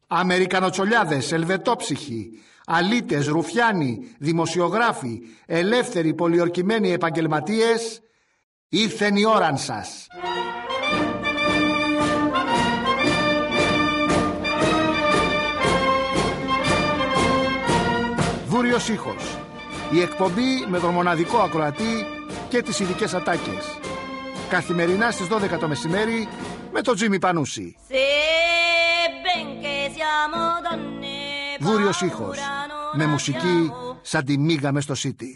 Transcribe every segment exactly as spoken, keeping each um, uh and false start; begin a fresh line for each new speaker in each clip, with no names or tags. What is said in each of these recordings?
Αμερικανοτσολιάδες, ελβετόψυχοι, αλήτες, ρουφιάνοι, δημοσιογράφοι, ελεύθεροι πολιορκημένοι επαγγελματίες, ήρθεν η ώραν σας. Βούριος ήχος. Η εκπομπή με τον μοναδικό ακροατή και τις ειδικές ατάκες. Καθημερινά στις δώδεκα το μεσημέρι με τον Τζίμι Πανούση. Βούριος ήχος. Με μουσική σαν τη μίγα μες στο City.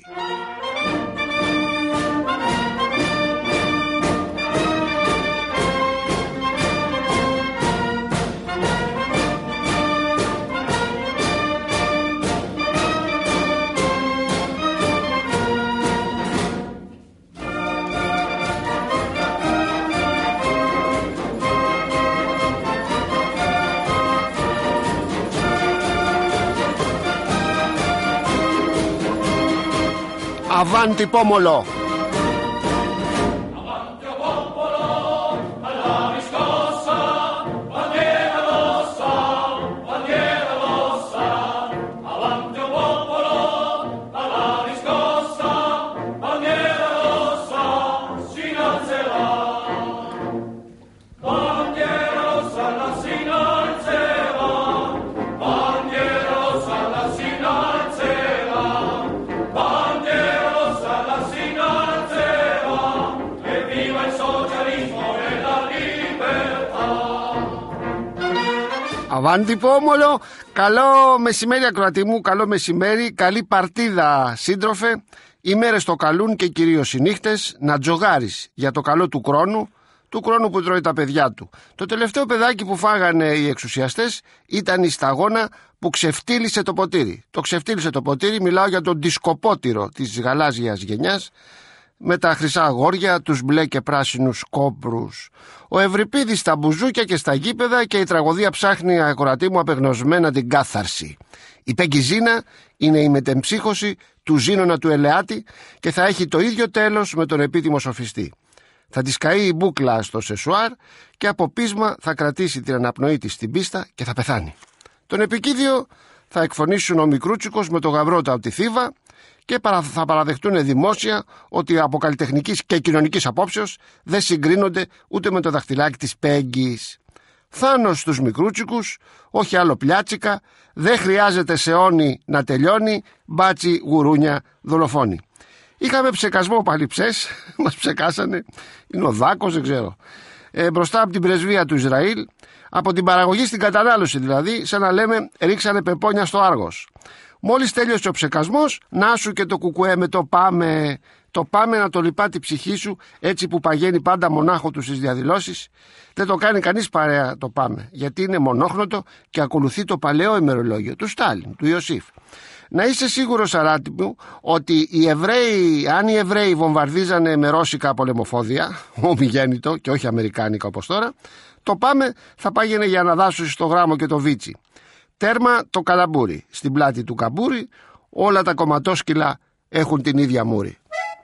Avanti pomolo! Αβάντι Πόμολο, καλό μεσημέρι ακροατή μου, καλό μεσημέρι, καλή παρτίδα σύντροφε. Οι μέρες το καλούν και κυρίως οι νύχτες να τζογάρεις για το καλό του χρόνου, του χρόνου που τρώει τα παιδιά του. Το τελευταίο παιδάκι που φάγανε οι εξουσιαστές ήταν η σταγόνα που ξεφτύλισε το ποτήρι. Το ξεφτύλισε το ποτήρι, μιλάω για τον δισκοπότηρο της γαλάζιας γενιάς, με τα χρυσά αγόρια, τους μπλε και πράσινους κόμπρους. Ο Ευρυπίδης στα μπουζούκια και στα γήπεδα και η τραγωδία ψάχνει, ακροατή μου, απεγνωσμένα την κάθαρση. Η Πέγκη Ζήνα είναι η μετεμψύχωση του Ζήνωνα του Ελεάτη και θα έχει το ίδιο τέλος με τον επίτιμο σοφιστή. Θα της καεί η μπούκλα στο σεσουάρ και από πείσμα θα κρατήσει την αναπνοή της στην πίστα και θα πεθάνει. Τον επικίδιο θα εκφωνήσουν ο Μικρούτσικος με το γαμπρότα από τη Θήβα και θα παραδεχτούν δημόσια ότι από καλλιτεχνικής και κοινωνικής απόψεως δεν συγκρίνονται ούτε με το δαχτυλάκι της Πέγκης. Θάνος στους Μικρούτσικους, όχι άλλο πλιάτσικα, δεν χρειάζεται σε όνει να τελειώνει, μπάτσι γουρούνια δολοφόνη. Είχαμε ψεκασμό παλιψές, μας ψεκάσανε, είναι ο Δάκος, δεν ξέρω, ε, μπροστά από την πρεσβεία του Ισραήλ, από την παραγωγή στην κατανάλωση δηλαδή, σαν να λέμε ρίξανε πεπόνια στο Άργος. Μόλις τέλειωσε ο ψεκασμός, να σου και το κουκουέ με το πάμε. Το πάμε να το λυπά τη ψυχή σου, έτσι που παγαίνει πάντα μονάχο του στις διαδηλώσεις. Δεν το κάνει κανείς παρέα το πάμε, γιατί είναι μονόχνοτο και ακολουθεί το παλαιό ημερολόγιο του Στάλιν, του Ιωσήφ. Να είσαι σίγουρος, αράτη μου, ότι οι Εβραίοι, αν οι Εβραίοι βομβαρδίζανε με ρώσικα πολεμοφόδια, ομιγέννητο και όχι αμερικάνικα όπως τώρα, το πάμε θα πάγαινε για να δάσουν στο γράμμο και το βίτσι. Τέρμα το καλαμπούρι. Στην πλάτη του καμπούρι όλα τα κομματόσκυλα έχουν την ίδια μούρη.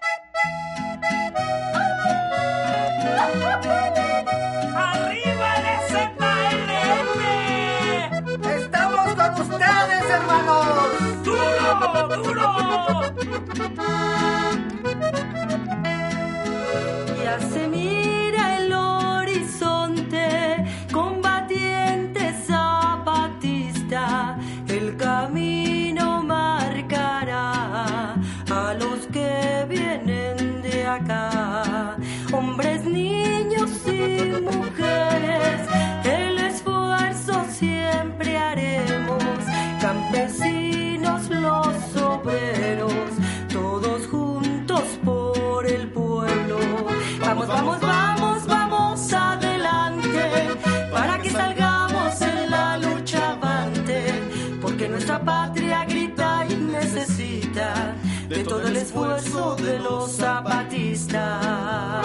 Hombres, niños y mujeres, el esfuerzo siempre haremos, campesinos, los obreros, todos juntos por el pueblo. Vamos, vamos, vamos, vamos adelante, para que salgamos en la lucha avante, porque nuestra patria grita y necesita de todo el esfuerzo de los zapatistas.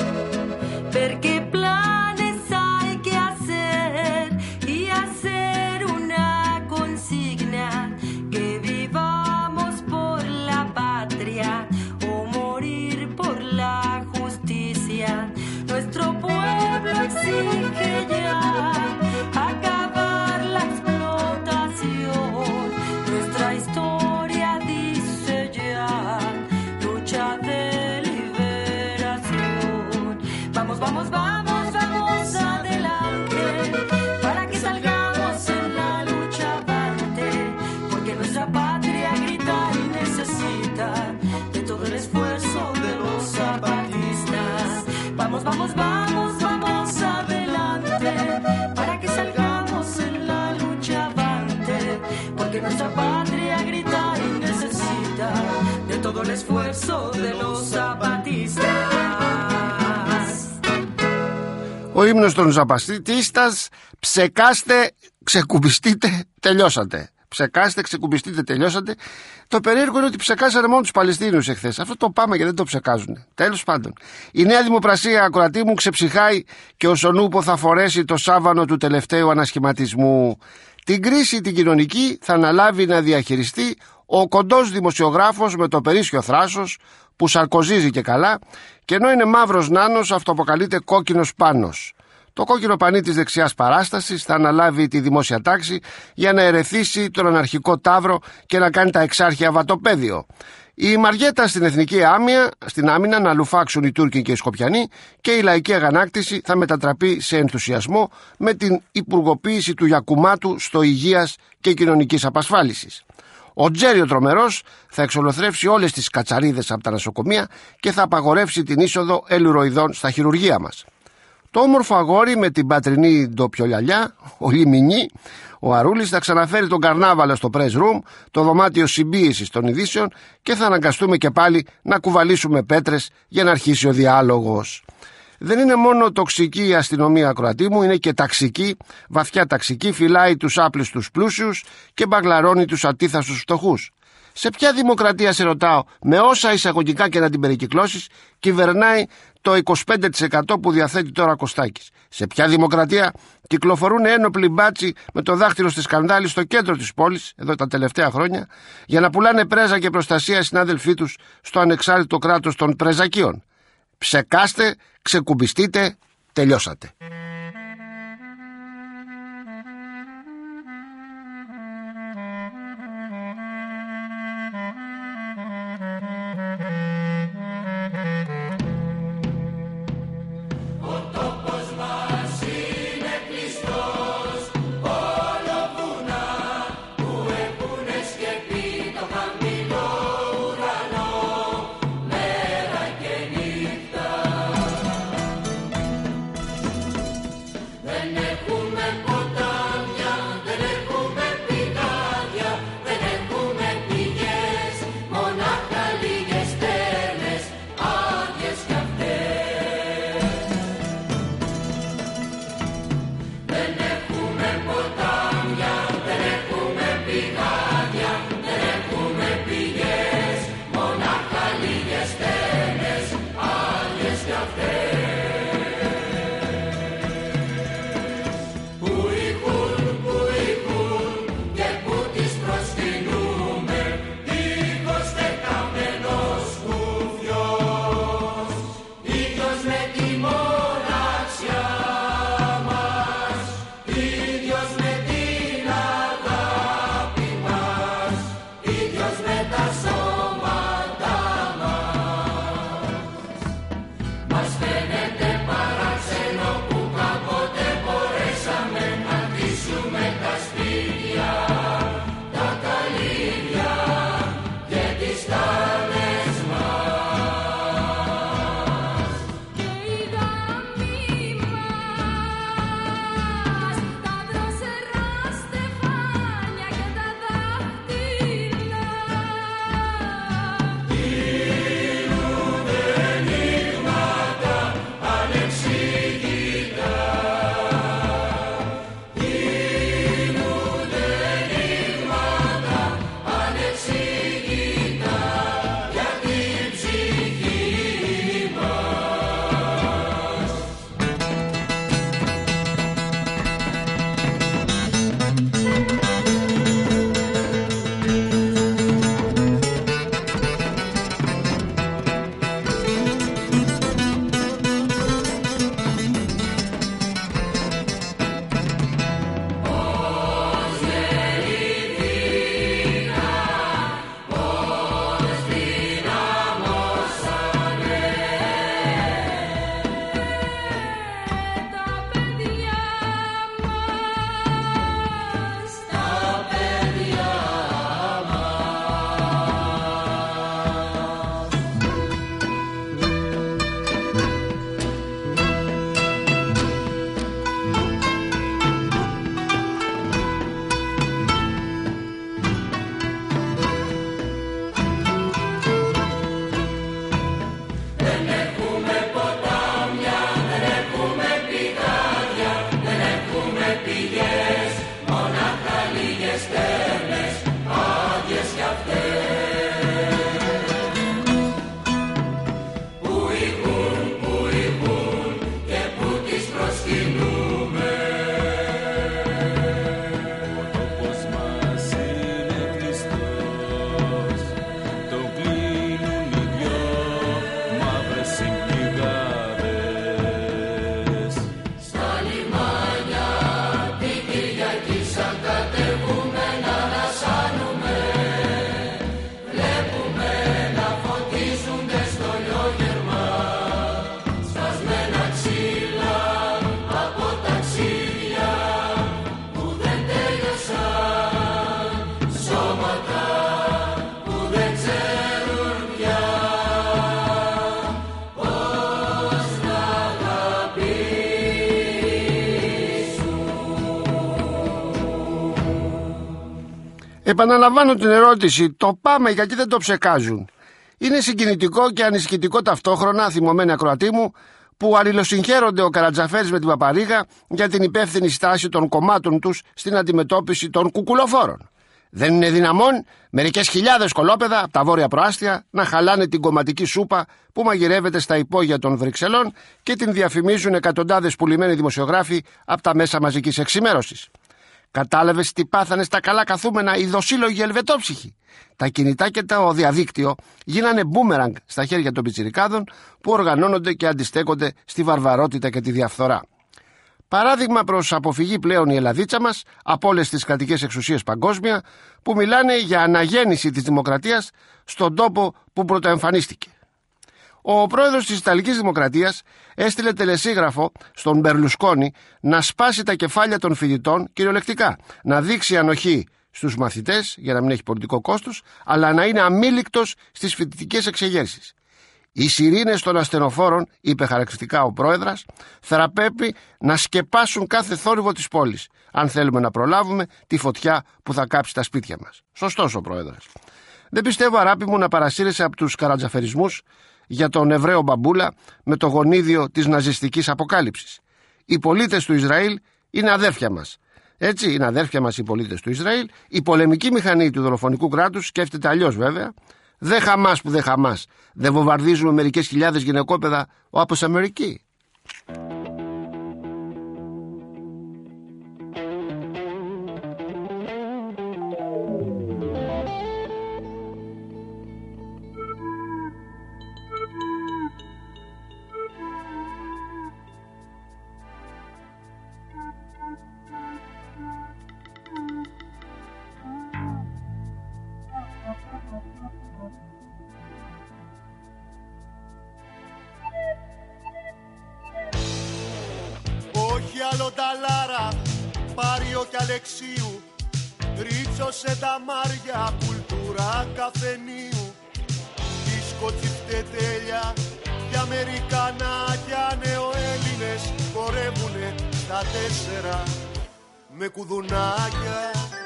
Perché planes hay que hacer y hacer que nuestra patria grita y necesita de todo el esfuerzo de los zapatistas.
Ο ύμνος των Ζαπατίστας, ψεκάστε, ξεκουμπιστείτε, τελειώσατε. Ψεκάστε, ξεκουμπιστείτε, τελειώσατε. Το περίεργο είναι ότι ψεκάσανε μόνο τους Παλαιστίνιους εχθές. Αυτό το πάμε και δεν το ψεκάζουν. Τέλος πάντων. Η Νέα Δημοπρασία, ακροατή μου, ξεψυχάει και ο Σονούπο θα φορέσει το σάβανο του τελευταίου ανασχηματισμού. Την κρίση την κοινωνική θα αναλάβει να διαχειριστεί ο κοντός δημοσιογράφος με το περίσσιο θράσος που σαρκοζίζει και καλά, και ενώ είναι μαύρος νάνος αυτοαποκαλείται κόκκινος πάνος. Το κόκκινο πανί της δεξιάς παράστασης θα αναλάβει τη δημόσια τάξη για να ερεθίσει τον αναρχικό ταύρο και να κάνει τα εξάρχεια βατοπέδιο. Η Μαριέτα στην εθνική άμυνα, στην άμυνα να λουφάξουν οι Τούρκοι και οι Σκοπιανοί, και η λαϊκή αγανάκτηση θα μετατραπεί σε ενθουσιασμό με την υπουργοποίηση του Γιακουμάτου στο υγείας και κοινωνικής απασφάλισης. Ο Τζέρι ο Τρομερός θα εξολοθρεύσει όλες τις κατσαρίδες από τα νοσοκομεία και θα απαγορεύσει την είσοδο ελουροειδών στα χειρουργεία μας. Το όμορφο αγόρι με την πατρινή ντοπιολιαλιά, ο Λιμινί, ο Αρούλης, θα ξαναφέρει τον καρνάβαλο στο press room, το δωμάτιο συμπίεσης των ειδήσεων, και θα αναγκαστούμε και πάλι να κουβαλήσουμε πέτρες για να αρχίσει ο διάλογος. Δεν είναι μόνο τοξική η αστυνομία, ακροατή μου, είναι και ταξική, βαθιά ταξική, φυλάει τους άπλιστους πλούσιους και μπαγλαρώνει τους ατίθαστους φτωχούς. Σε ποια δημοκρατία, σε ρωτάω, με όσα εισαγωγικά και να την περικυκλώσεις, κυβερνάει το είκοσι πέντε τοις εκατό που διαθέτει τώρα Κωστάκης? Σε ποια δημοκρατία κυκλοφορούν ένοπλοι μπάτσι με το δάχτυλο στη σκανδάλη στο κέντρο της πόλης, εδώ τα τελευταία χρόνια, για να πουλάνε πρέζα και προστασία συνάδελφοί τους στο ανεξάρτητο κράτος των πρεζακίων? Ψεκάστε, ξεκουμπιστείτε, τελειώσατε. Επαναλαμβάνω την ερώτηση, το πάμε γιατί δεν το ψεκάζουν? Είναι συγκινητικό και ανησυχητικό ταυτόχρονα, θυμωμένοι ακροατοί μου, που αλληλοσυγχαίρονται ο Καρατζαφέρης με την Παπαρίγα για την υπεύθυνη στάση των κομμάτων τους στην αντιμετώπιση των κουκουλοφόρων. Δεν είναι δυναμόν μερικές χιλιάδες κολόπεδα από τα βόρεια προάστια να χαλάνε την κομματική σούπα που μαγειρεύεται στα υπόγεια των Βρυξελών και την διαφημίζουν εκατοντάδες πουλημένοι δημοσιογράφοι από τα μέσα μαζικής εξημέρωσης? Κατάλαβες τι πάθανε στα καλά καθούμενα οι δοσύλλογοι ελβετόψυχοι? Τα κινητά και το διαδίκτυο γίνανε μπούμεραγκ στα χέρια των πιτσιρικάδων που οργανώνονται και αντιστέκονται στη βαρβαρότητα και τη διαφθορά. Παράδειγμα προς αποφυγή πλέον η Ελλαδίτσα μας από όλες τις κρατικές εξουσίες παγκόσμια που μιλάνε για αναγέννηση της δημοκρατίας στον τόπο που πρωτοεμφανίστηκε. Ο πρόεδρος της Ιταλικής Δημοκρατίας έστειλε τελεσίγραφο στον Μπερλουσκόνη να σπάσει τα κεφάλια των φοιτητών κυριολεκτικά, να δείξει ανοχή στους μαθητές για να μην έχει πολιτικό κόστος, αλλά να είναι αμήλικτος στις φοιτητικές εξεγέρσεις. Οι σιρήνες των ασθενοφόρων, είπε χαρακτηριστικά ο πρόεδρας, θα πρέπει να σκεπάσουν κάθε θόρυβο της πόλης, αν θέλουμε να προλάβουμε τη φωτιά που θα κάψει τα σπίτια μας. Σωστός ο πρόεδρας. Δεν πιστεύω, αράπη μου, να παρασύρεσαι από τους καρατζαφερισμούς για τον Εβραίο μπαμπούλα με το γονίδιο της ναζιστικής αποκάλυψης. Οι πολίτες του Ισραήλ είναι αδέρφια μας. Έτσι, είναι αδέρφια μας οι πολίτες του Ισραήλ. Η πολεμική μηχανή του δολοφονικού κράτους σκέφτεται αλλιώς βέβαια. Δεν Χαμάς που δεν Χαμάς. Δεν βομβαρδίζουμε μερικές χιλιάδες γυναικόπαιδα όπως Αμερική?
Άλλο ταλάρα, Πάριο και Αλεξίου, ρίτσωσε τα μάρια, κουλτούρα καφενείου. Δίσκο τσιφτετέλια και Αμερικανάκια, νεοέλληνες χορεύουνε στα τέσσερα με κουδουνάκια.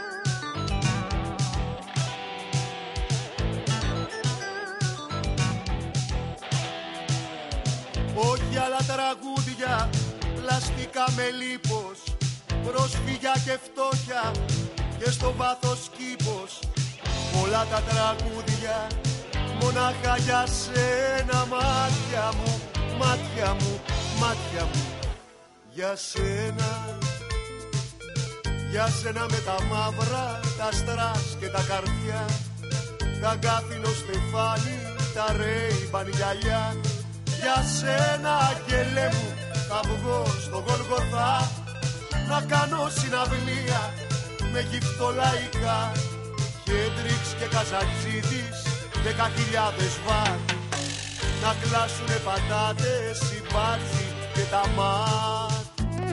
Όχι άλλα τραγούδια, πλαστικά με λίπος, πρόσφυγια και φτώχεια και στο βάθος κήπος. Όλα τα τραγούδια μονάχα για σένα, μάτια μου, μάτια μου, μάτια μου. Για σένα, για σένα με τα μαύρα, τα στρας και τα καρδιά, τα γκάθινο στεφάνι, τα ρέιμπαν γυαλιά. Για σένα, αγγελέ μου, θα βγω στο Γολγοθά να κάνω συναυλία με γυφτολαϊκά. Χέντριξ και Καζατζίδης, δέκα χιλιάδες βατ, να κλάσουνε πατάτες, οι μπάτσι και τα μάτ.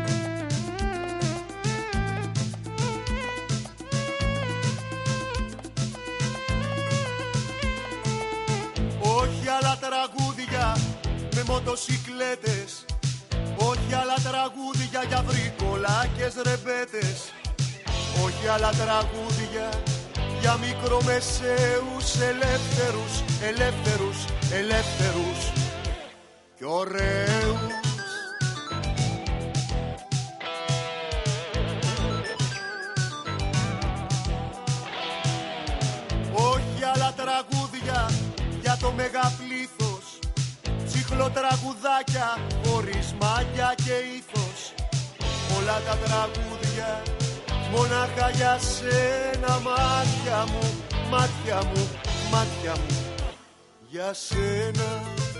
Όχι άλλα τραγούδια με μοτοσικλέτες, όχι άλλα τραγούδια για βρικολάκες ρεμπέτες, όχι άλλα τραγούδια για μικρομεσαίους ελεύθερους, ελεύθερους, ελεύθερους και ωραίους. Όχι άλλα τραγούδια για το μεγαπλήθος, τσιχλοτραγουδάκια χωρίς μάγια και ήθος. Όλα τα τραγούδια μονάχα για σένα, μάτια μου, μάτια μου, μάτια μου. Για σένα,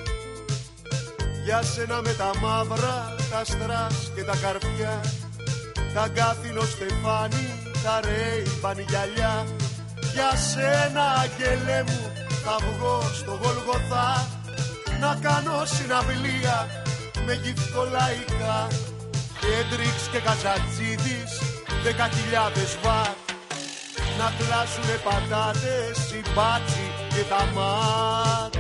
για σένα με τα μαύρα, τα στρας και τα καρφιά, τα γκάθινο στεφάνι, τα ρέιμπαν γυαλιά. Για σένα, αγγελέ μου, θα βγω στο Γολγοθά να κάνω συναυλία με γυφτολαϊκά. Χέντριξ και Καζατζίδης, δέκα χιλιάδες βατ, να κλάσουνε πατάτες, οι μπάτσι και τα μάτ.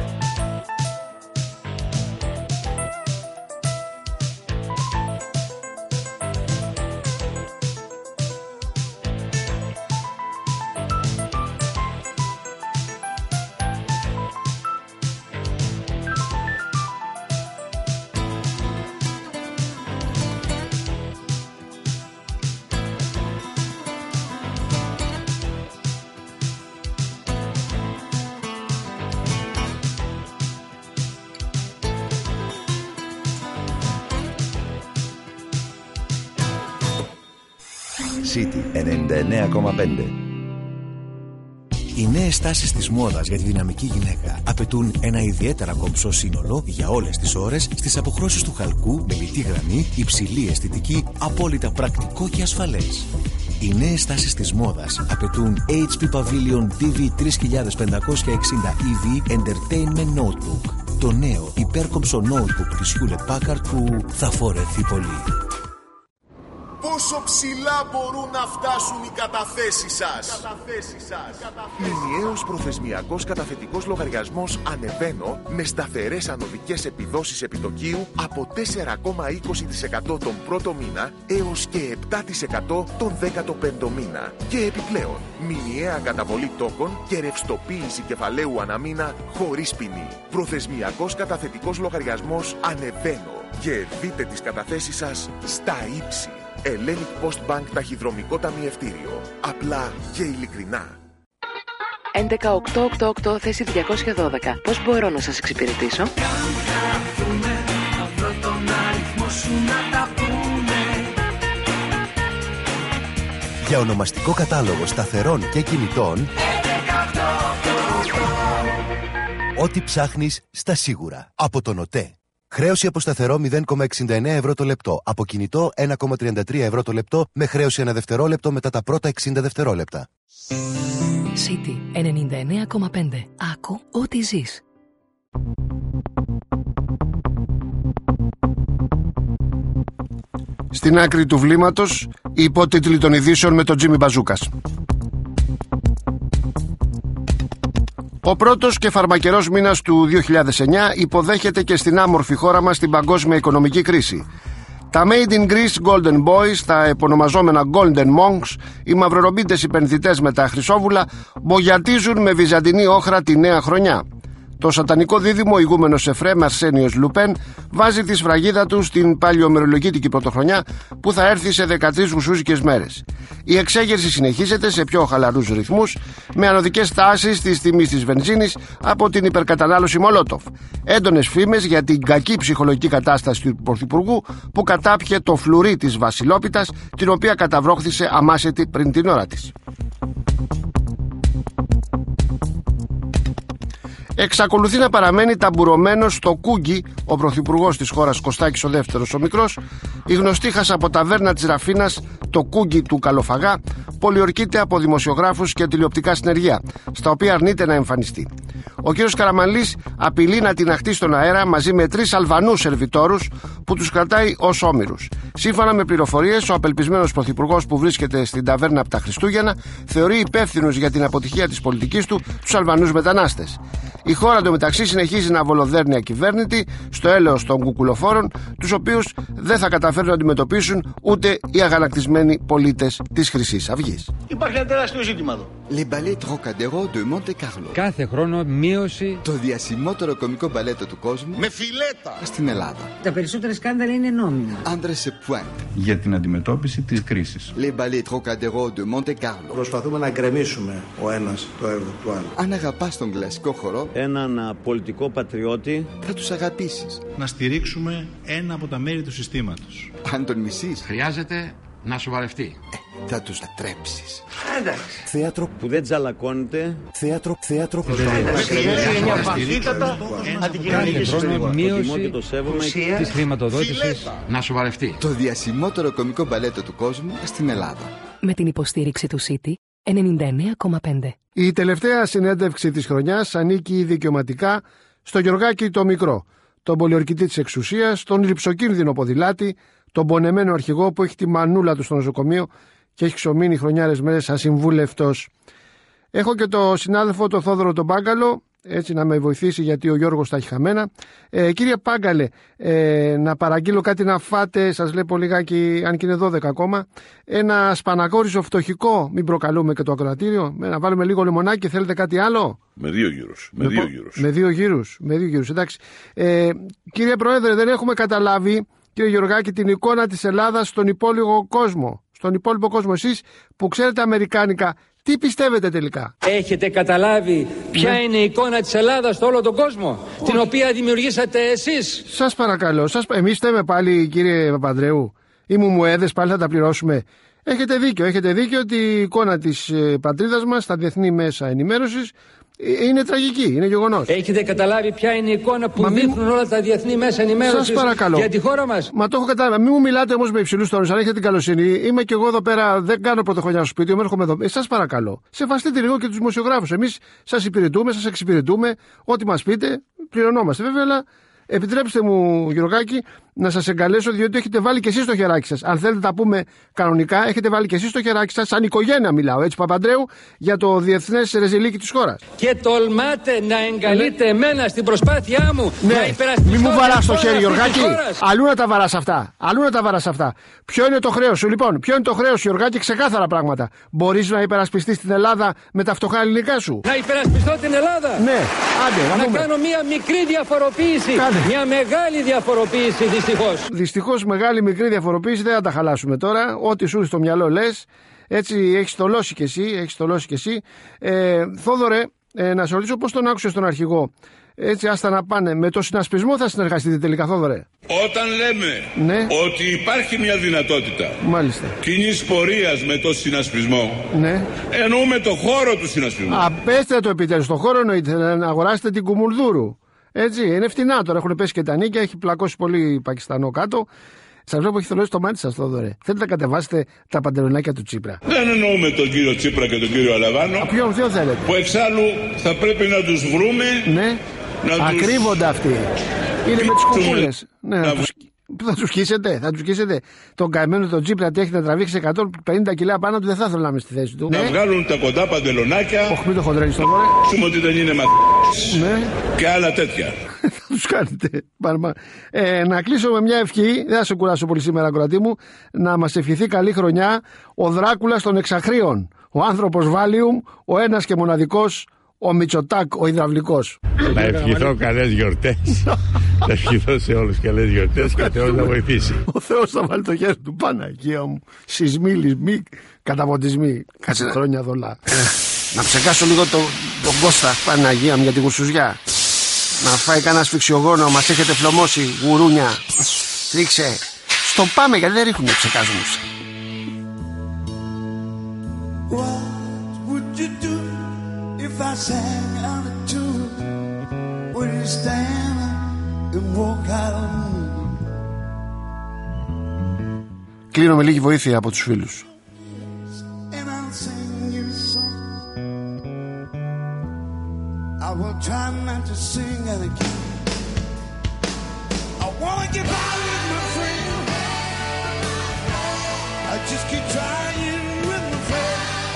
City ενενήντα εννέα κόμμα πέντε. Οι νέες τάσεις της μόδας για τη δυναμική γυναίκα απαιτούν ένα ιδιαίτερα κομψό σύνολο για όλες τις ώρες στις αποχρώσεις του χαλκού με λιτή γραμμή, υψηλή αισθητική, απόλυτα πρακτικό και ασφαλές. Οι νέες τάσεις της μόδας απαιτούν έιτς πι Pavilion ντι βι τρεις χιλιάδες πεντακόσια εξήντα ι βι Entertainment Notebook. Το νέο υπέρκομψο notebook της Hewlett Packard που θα φορεθεί πολύ.
Πόσο ψηλά μπορούν να φτάσουν οι καταθέσεις σας? Καταθέσεις σας. Μηνιαίος προθεσμιακός καταθετικός λογαριασμός Ανεβαίνω με σταθερές ανωδικές επιδόσεις επιτοκίου από τέσσερα κόμμα είκοσι τοις εκατό τον πρώτο μήνα έως και επτά τοις εκατό τον δέκατο πέμπτο μήνα. Και επιπλέον, μηνιαία καταβολή τόκων και ρευστοποίηση κεφαλαίου αναμήνα χωρίς ποινή. Προθεσμιακός καταθετικός λογαριασμός Ανεβαίνω. Και δείτε τις καταθέσεις σας στα ύψη. Hellenic Post Bank ταχυδρομικό ταμιευτήριο. Απλά και ειλικρινά.
έντεκα οκτώ οκτώ οκτώ θέση διακόσια δώδεκα. Πώς μπορώ να σας εξυπηρετήσω?
Για ονομαστικό κατάλογο σταθερών και κινητών, ό,τι ψάχνεις στα σίγουρα. Από τον ΟΤΕ. Χρέωση από σταθερό μηδέν κόμμα εξήντα εννέα ευρώ το λεπτό. Από κινητό ένα κόμμα τριάντα τρία ευρώ το λεπτό με χρέωση ένα δευτερόλεπτο μετά τα πρώτα εξήντα δευτερόλεπτα.
City ενενήντα εννέα κόμμα πέντε. Άκου ό,τι ζεις.
Στην άκρη του βλήματος, οι υπότιτλοι των ειδήσεων με τον Τζίμι Μπαζούκας. Ο πρώτος και φαρμακερός μήνας του δύο χιλιάδες εννέα υποδέχεται και στην άμορφη χώρα μας την παγκόσμια οικονομική κρίση. Τα Made in Greece Golden Boys, τα επωνομαζόμενα Golden Monks, οι μαυρορομπίτες επενδυτές με τα χρυσόβουλα, μπογιατίζουν με βυζαντινή όχρα τη νέα χρονιά. Το σατανικό δίδυμο ηγούμενος Εφρέμ Αρσένιος Λουπέν βάζει τη σφραγίδα του στην παλαιομερολογίτικη πρωτοχρονιά που θα έρθει σε δεκατρείς γουσούζικες μέρες. Η εξέγερση συνεχίζεται σε πιο χαλαρούς ρυθμούς με ανωδικές τάσεις της τιμής της βενζίνης από την υπερκατανάλωση Μολότοφ. Έντονες φήμες για την κακή ψυχολογική κατάσταση του Πρωθυπουργού που κατάπιε το φλουρί της Βασιλόπιτας, την οποία καταβρόχθησε αμάσαιτη πριν την ώρα της. Εξακολουθεί να παραμένει ταμπουρωμένος στο Κούγκι ο πρωθυπουργός της χώρας Κωστάκης ο δεύτερος ο μικρός. Η γνωστή χασαποταβέρνα της Ραφίνας, το Κούγκι του Καλοφαγά, πολιορκείται από δημοσιογράφους και τηλεοπτικά συνεργεία, στα οποία αρνείται να εμφανιστεί. Ο κ. Καραμανλής απειλεί να τιναχτεί στον αέρα μαζί με τρεις Αλβανούς σερβιτόρους που τους κρατάει ως όμηρους. Σύμφωνα με πληροφορίες, ο απελπισμένος πρωθυπουργός που βρίσκεται στην ταβέρνα από τα Χριστούγεννα θεωρεί υπεύθυνους για την αποτυχία της πολιτικής του τους Αλβανούς μετανάστες. Η χώρα εντωμεταξύ συνεχίζει να βολοδέρνει ακυβέρνητη στο έλεος των κουκουλοφόρων, τους οποίους δεν θα καταφέρουν να αντιμετωπίσουν ούτε οι αγανακτισμένοι πολίτες της Χρυσής Αυγής.
Υπάρχει ένα τεράστιο ζήτημα εδώ.
Les ballets Trocadéro de Monte Carlo.
Κάθε χρόνο μείωση.
Το διασημότερο κομικό μπαλέτο του κόσμου.
Με φιλέτα.
Στην Ελλάδα.
Τα περισσότερα σκάνδαλα είναι νόμιμα.
Άντρε σε pointe.
Για την αντιμετώπιση της κρίσης.
Les ballets Trocadéro de Monte Carlo.
Προσπαθούμε να γκρεμίσουμε ο ένας το έργο του άλλου.
Αν αγαπάς τον κλασικό χορό,
έναν πολιτικό πατριώτη,
θα τους αγαπήσεις.
Να στηρίξουμε ένα από τα μέρη του συστήματος.
Αν τον μισείς,
χρειάζεται να σοβαρευτεί.
Ε, θα τους ατρέψεις.
Εντάξει. Θέατρο που δεν τζαλακώνεται.
Θέατρο, θέατρο που
δεν είναι μια βαθύτατα
αντικειμενική συστήμα. Μείωση της χρηματοδότησης να σοβαρευτεί.
Το διασημότερο κομικό μπαλέτο του κόσμου στην Ελλάδα.
Με την υποστήριξη του City ενενήντα εννέα κόμμα πέντε.
Η τελευταία συνέντευξη της χρονιάς ανήκει δικαιωματικά στο Γιωργάκη το Μικρό, τον πολιορκητή της εξουσίας, τον ρυψοκίνδυνο ποδηλάτη, τον πονεμένο αρχηγό που έχει τη μανούλα του στο νοσοκομείο και έχει ξομείνει χρονιάρες μέρες ασυμβούλευτος. Έχω και το συνάδελφο τον Θόδωρο τον Πάγκαλο, έτσι να με βοηθήσει γιατί ο Γιώργος τα έχει χαμένα. Ε, κύριε Πάγκαλε, ε, να παραγγείλω κάτι να φάτε, σας λέω λιγάκι, αν και είναι δώδεκα ακόμα, ένα σπανακόριζο φτωχικό, μην προκαλούμε και το ακροατήριο, να βάλουμε λίγο λεμονάκι, θέλετε κάτι άλλο?
Με δύο γύρους. Με, με δύο γύρους.
Με δύο γύρους, με δύο γύρους, εντάξει. Ε, κύριε Πρόεδρε, δεν έχουμε καταλάβει, κύριε Γιωργάκη, την εικόνα της Ελλάδας στον υπόλοιπο κόσμο. Στον υπόλοιπο κόσμο, εσείς που ξέρετε αμερικάνικα, τι πιστεύετε τελικά?
Έχετε καταλάβει ποια ναι. είναι η εικόνα της Ελλάδας στο όλο τον κόσμο, Όχι. την οποία δημιουργήσατε εσείς?
Σας παρακαλώ, σας... εμείς θέμε πάλι, κύριε Παπανδρέου, ή μου μου έδες, πάλι θα τα πληρώσουμε. Έχετε δίκιο, έχετε δίκιο ότι η εικόνα της πατρίδας μας στα διεθνή μέσα ενημέρωσης είναι τραγική, είναι γεγονός.
Έχετε καταλάβει ποια είναι η εικόνα που Μα δείχνουν μην... όλα τα διεθνή μέσα ενημέρωσης για τη χώρα μας?
Μα το έχω καταλάβει. Μην μου μιλάτε όμως με υψηλούς τόνους, αν έχετε την καλοσύνη. Είμαι και εγώ εδώ πέρα, δεν κάνω πρωτοχρονιά στο σπίτι μου, έρχομαι εδώ. Ε, σας παρακαλώ, σεβαστείτε λίγο και τους δημοσιογράφους. Εμείς σας υπηρετούμε, σας εξυπηρετούμε. Ό,τι μας πείτε, πληρωνόμαστε βέβαια, αλλά επιτρέψτε μου, Γιωργάκη, να σας εγκαλέσω, διότι έχετε βάλει και εσείς το χεράκι σας. Αν θέλετε να πούμε κανονικά, έχετε βάλει και εσείς το χεράκι σας, σαν οικογένεια μιλάω, έτσι, Παπαντρέου, για το διεθνές ρεζιλίκι της χώρας.
Και τολμάτε να εγκαλείτε ναι. εμένα στην προσπάθειά μου
ναι.
να υπερασπιστώ.
Μην μου βαράς το χέρι, Γιωργάκη. Αλλού να τα βαράς αυτά. Αλλού να τα βαράς αυτά. Ποιο είναι το χρέος σου, λοιπόν, ποιο είναι το χρέος σου, Γιωργάκη, ξεκάθαρα πράγματα. Μπορείς να υπερασπιστείς την Ελλάδα με τα φτωχά ελληνικά σου?
Να υπερασπιστώ την Ελλάδα.
Ναι, άντε,
να, να κάνω μία μικρή διαφοροποίηση. Κάνε. Μια μεγάλη διαφοροποίηση, δυστυχώς.
Δυστυχώς, μεγάλη μικρή διαφοροποίηση δεν θα τα χαλάσουμε τώρα. Ό,τι σου στο μυαλό λες. Έτσι έχεις τολώσει κι εσύ. Έχεις τολώσει κι εσύ. Ε, Θόδωρε, ε, να σε ρωτήσω πώς τον άκουσες τον αρχηγό. Έτσι, άστα να πάνε. Με το συνασπισμό θα συνεργαστείτε τελικά, Θόδωρε?
Όταν λέμε
ναι.
ότι υπάρχει μια δυνατότητα
Μάλιστα.
κοινής πορείας με το συνασπισμό,
ναι.
εννοούμε το χώρο του συνασπισμού.
Απέστε το επιτέλους. Το χώρο εννοείται να αγοράσετε την Κουμουλδούρου. Έτσι, είναι φτηνά τώρα. Έχουν πέσει και τα νίκια, έχει πλακώσει πολύ Πακιστανό κάτω. Σας βλέπω, έχει θολώσει το μάτι σας, Θόδωρε. Θέλετε να κατεβάσετε τα παντελονάκια του Τσίπρα?
Δεν εννοούμε τον κύριο Τσίπρα και τον κύριο Αλαβάνο.
Ποιον, ποιον θέλετε?
Που εξάλλου θα πρέπει να τους βρούμε.
Ναι, να ακρίβονται τους... αυτοί. Είναι με τις κουκούλες. Ναι, να τους... Θα τους σκίσετε, θα τους σκίσετε. Τον καημένο τον Τσίπρα, τι έχει να τραβήξει εκατόν πενήντα κιλά πάνω του, δεν θα ήθελα να είμαι στη θέση του.
Να ναι. βγάλουν τα κοντά παντελονάκια.
Όχι, μην το χοντρένεις, Θόδωρε.
Πούμε ότι δεν είναι μαθητής.
Ναι.
Και άλλα τέτοια.
Θα τους κάνετε. Ε, να κλείσω με μια ευχή, δεν θα σε κουράσω πολύ σήμερα, κορατή μου, να μας ευχηθεί καλή χρονιά ο Δράκουλας των Εξαχρίων, ο άνθρωπος Βάλιουμ, ο ένας και μοναδικός, ο Μητσοτάκ, ο υδραυλικός.
Να ευχηθώ καλές γιορτές. Να ευχηθώ σε όλους καλές γιορτές και ο Θεός να βοηθήσει.
Ο Θεός θα βάλει το χέρι του, Παναγία μου. Σεισμοί, λυσμοί, καταποντισμοί. Κάτσε χρόνια δολά. Να ψεκάσω λίγο τον το Κώστα, Παναγία μου, για την κουρσουζιά. Να φάει κανένα ασφυξιογόνο, μας έχετε φλωμώσει, γουρούνια. Ρίξε. Στο πάμε, γιατί δεν ρίχουνε ψεκάσμους. If I sang out of tune, would you stand and walk out on me? Κλείνω με λίγη βοήθεια από τους φίλους. And I'll sing you a song. I will try not to sing it again. I wanna get by with my friend. I just keep trying with my friend.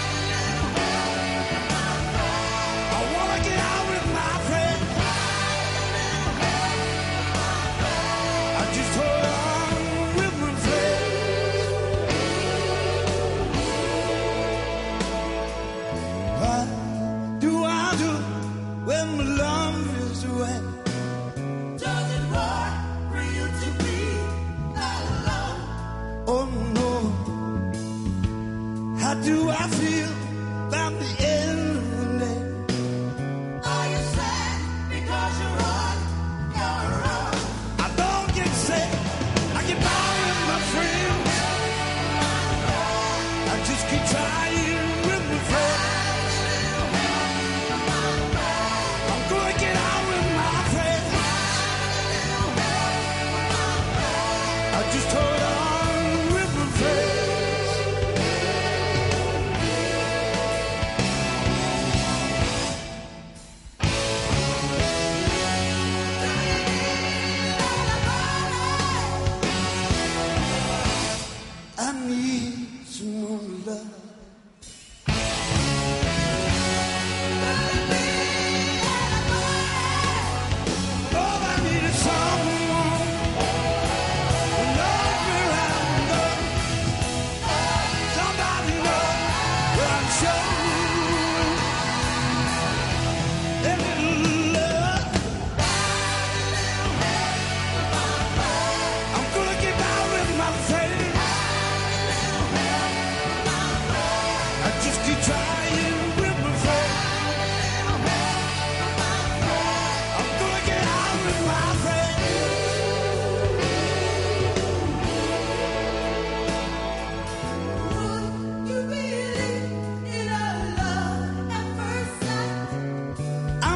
Do I feel about the end of the day? Are you sad because you're on your own? I don't get sad, I get by with my friends. I just keep trying with my friends. I'm gonna get out with my friends.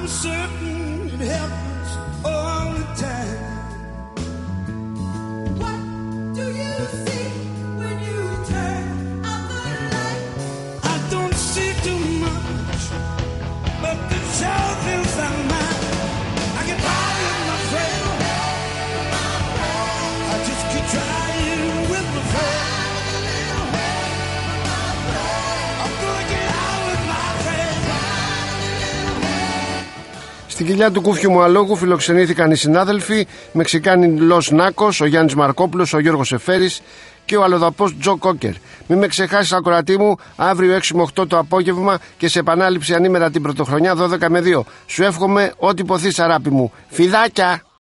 Στην κοιλιά του Κούφιου μου αλόγου φιλοξενήθηκαν οι συνάδελφοι Μεξικάνιλος Νάκος, ο Γιάννης Μαρκόπουλος, ο Γιώργος Εφέρης και ο αλλοδαπός Τζο Κόκερ. Μην με ξεχάσεις, ακροατή μου, αύριο έξι με οκτώ το απόγευμα και σε επανάληψη ανήμερα την πρωτοχρονιά δώδεκα με δύο. Σου εύχομαι ό,τι ποθείς, αράπη μου. Φιδάκια!